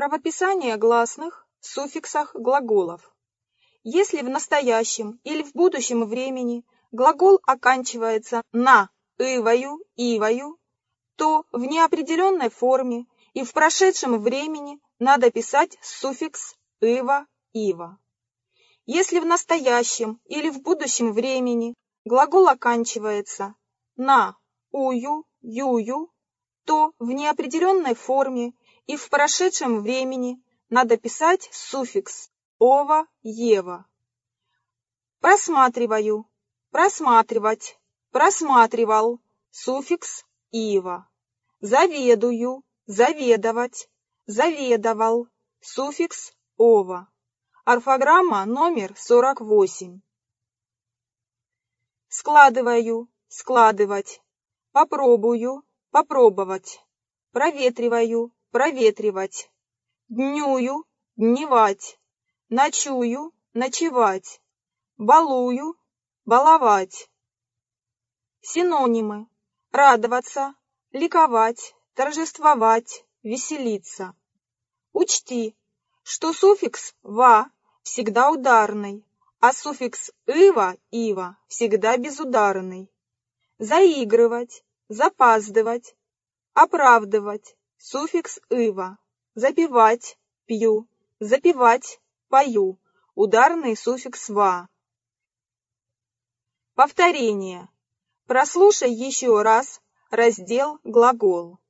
Правописание гласных в суффиксах глаголов. Если в настоящем или в будущем времени глагол оканчивается на «ывою», «ивою», то в неопределенной форме и в прошедшем времени надо писать суффикс «ыва», «ива». Если в настоящем или в будущем времени глагол оканчивается на «ую», «юю», то в неопределенной форме и в прошедшем времени надо писать суффикс «ова», «ева». Просматриваю, просматривать, просматривал, суффикс «ива». Заведую, заведовать, заведовал, суффикс «ова». Орфограмма номер 48. Складываю, складывать, попробую, попробовать, проветриваю, проветривать, днюю, дневать, ночую, ночевать, балую, баловать. Синонимы: радоваться, ликовать, торжествовать, веселиться. Учти, что суффикс «ва» всегда ударный, а суффикс «ыва», «ива» всегда безударный. Заигрывать, запаздывать, оправдывать, суффикс «ыва». Запивать, пью, запивать, пою, ударный суффикс «ва». Повторение. Прослушай еще раз раздел «Глагол».